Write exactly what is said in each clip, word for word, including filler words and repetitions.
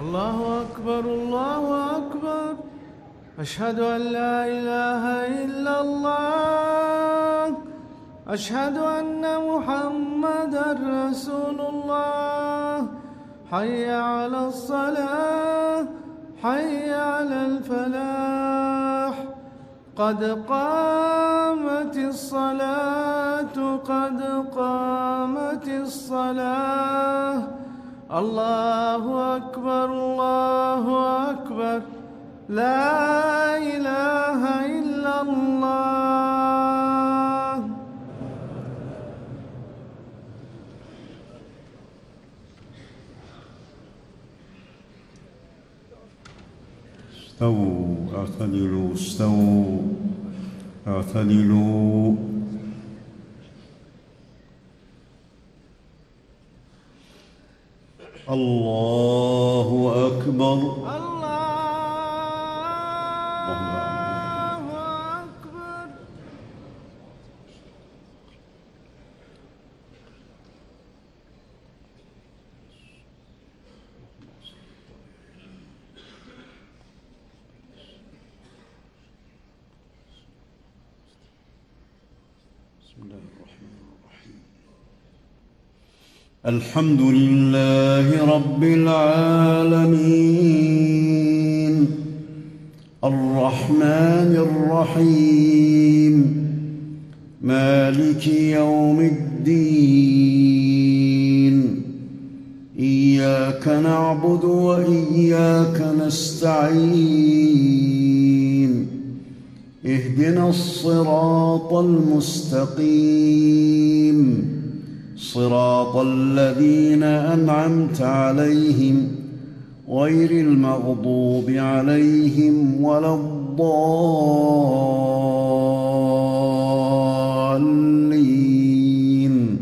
الله أكبر الله أكبر. أشهد أن لا إله إلا الله. أشهد أن محمدًا رسول الله. حي على الصلاة حي على الفلاح. قد قامت الصلاة قد قامت الصلاة. الله أكبر الله أكبر. لا إله إلا الله. استووا اعتدلوا استووا اعتدلوا. الله أكبر. الله أكبر. بسم الله الرحمن الرحيم. الحمد لله رب العالمين الرحمن الرحيم مالك يوم الدين. إياك نعبد وإياك نستعين. اهدنا الصراط المستقيم صراط الذين أنعمت عليهم غير المغضوب عليهم ولا الضالين.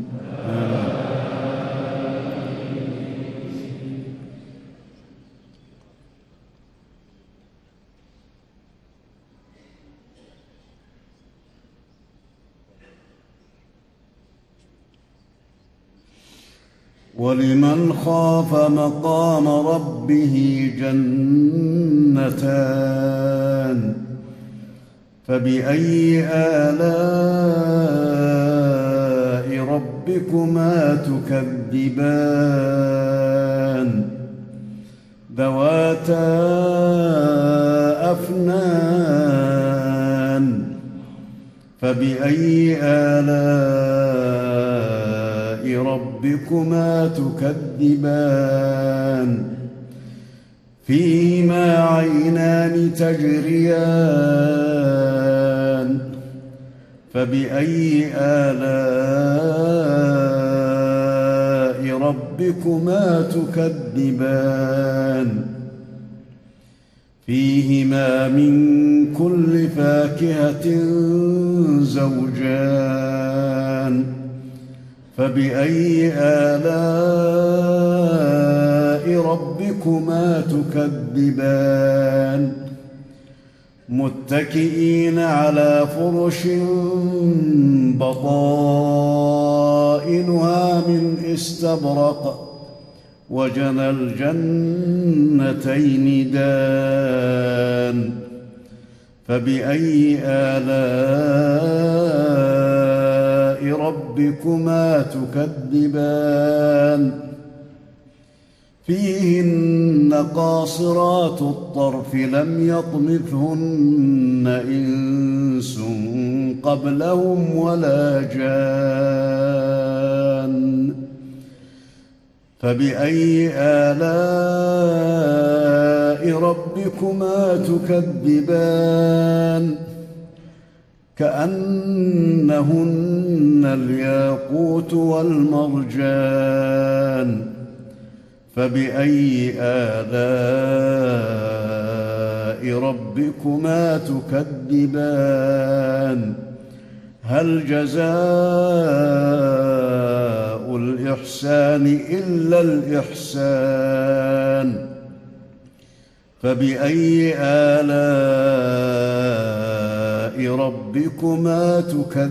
ولمن خاف مقام ربه جنتان فبأي آلاء ربكما تكذبان ذواتا أفنان فبأي آلاء ربكما تكذبان فيهما عينان تجريان فبأي آلاء ربكما تكذبان فيهما من كل فاكهة زوجان فبأي آلاء ربكما تكذبان متكئين على فرش بطائنها من استبرق وجنى الجنتين دان فبأي آلاء ربكما تكذبان فيهن قاصرات الطرف لم يطمثهن إنس قبلهم ولا جان فبأي آلاء ربكما تكذبان كأنهن الياقوت والمرجان فبأي آلاء ربكما تكذبان هل جزاء الإحسان إلا الإحسان فبأي آلاء ربكما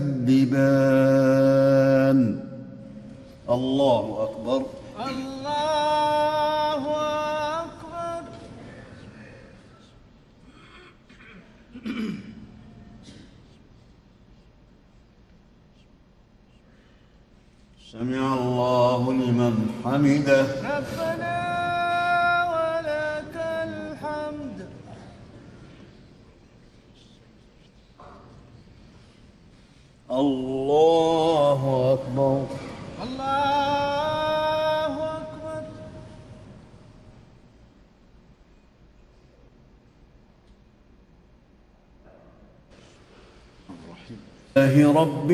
تكذبان الله أكبر الله أكبر. سمع الله لمن حمده. ربنا ولك الحمد. الله أكبر. الله أكبر. لله رب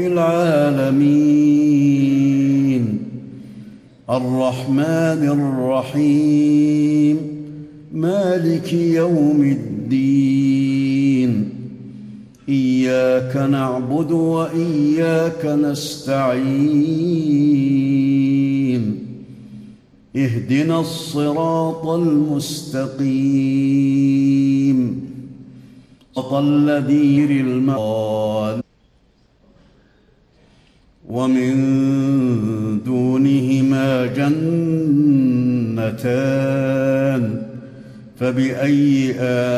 العالمين الرحمن الرحيم مالك يوم الدين إياك نعبد وإياك نستعين اهدنا الصراط المستقيم صراط الذين المقال ومن دونهما جنتان فبأي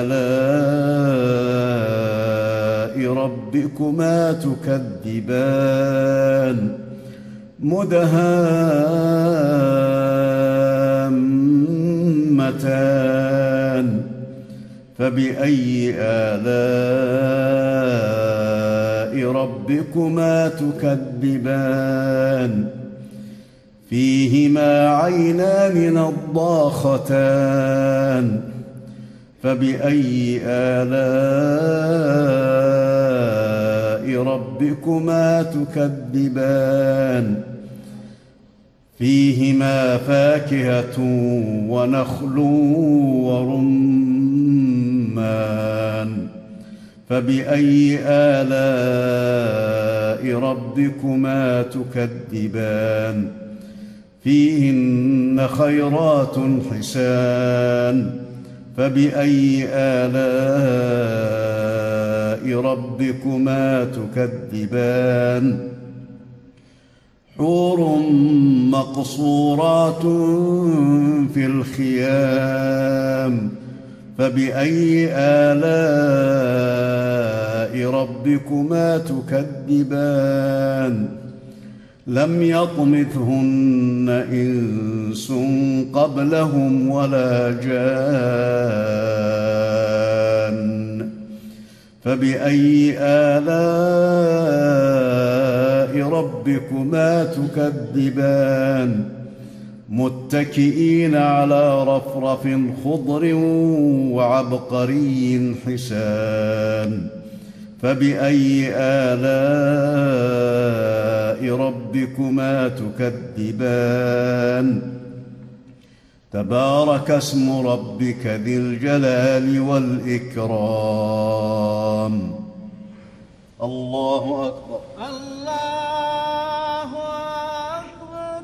آلاء ربكما تكذبان مدهامتان فبأي آلاء ربكما تكذبان فيهما عينان نضاختان فبأي آلاء ربكما تكذبان فيهما فاكهة ونخل ورمان فبأي آلاء ربكما تكذبان فيهن خيرات حسان فبأي آلاء ربكما تكذبان حور مقصورات في الخيام فبأي آلاء ربكما تكذبان لم يطمثهن إنس قبلهم ولا جان فبأي آلاء ربكما تكذبان متكئين على رفرف خضر وعبقري حسان فبأي آلاء ربكما تكذبان تبارك اسم ربك ذي الجلال والإكرام الله أكبر الله أكبر.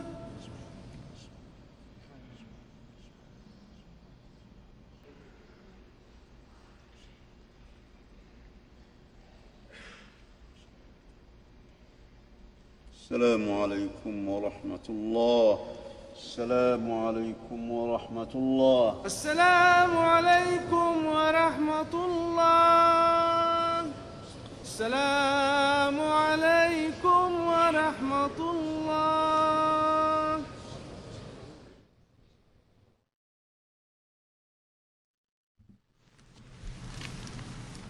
السلام عليكم ورحمة الله. السلام عليكم ورحمة الله. السلام عليكم ورحمة الله. السلام عليكم ورحمة الله.